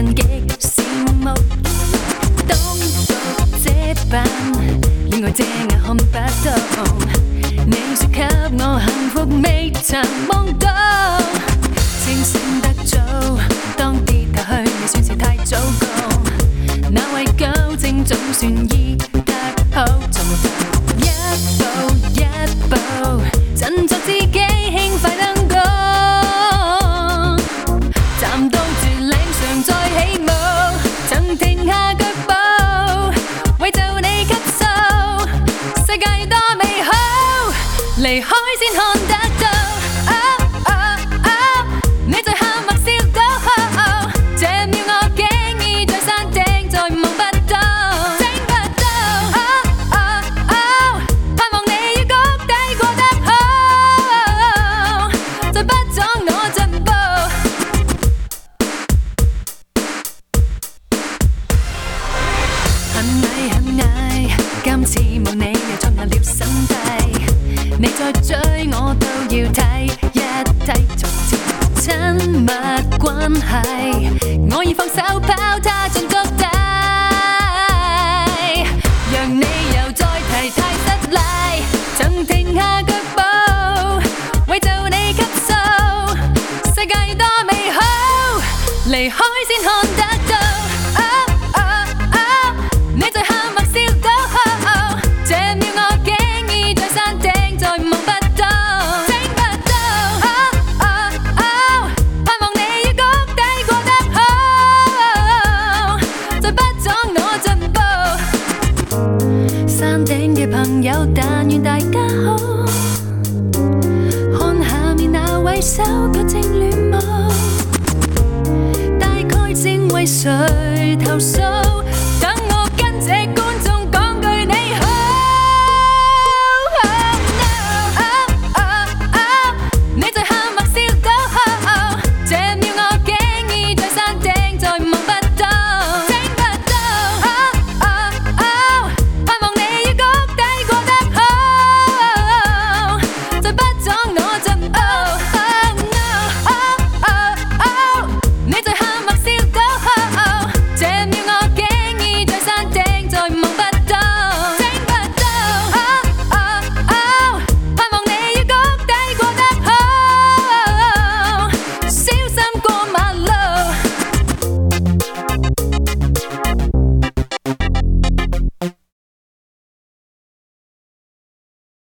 人極羨慕。當獨這般戀愛這眼看不到，你說給我幸福未曾夢到，清醒得早，當跌下去未算是太糟糕。那位糾正總算醫得好，就沒一步一步振作自己，輕快登高，站到絕嶺上再起舞，曾停下腳步，為就你吸收世界多美好，離開先看得到。你在喊或笑都好，這秒我竟已在山頂，再望不到，聽不到。盼望你於谷底過得好，再不阻我進步。很矮很矮，今次無你又作硬了心底，你再追我都要睇一睇，從前親密關係，我已放手拋他進谷底，讓你又再提太失禮，曾停下腳步，為就你吸收世界多美好，離開先看得到。你在喊或笑都好，這秒我竟已在山頂，再望不到，聽不到。盼望你於谷底過得好，再不阻我進步。山頂嘅朋友，但願大家好，看下面那位手腳正亂舞，大概正為誰投訴。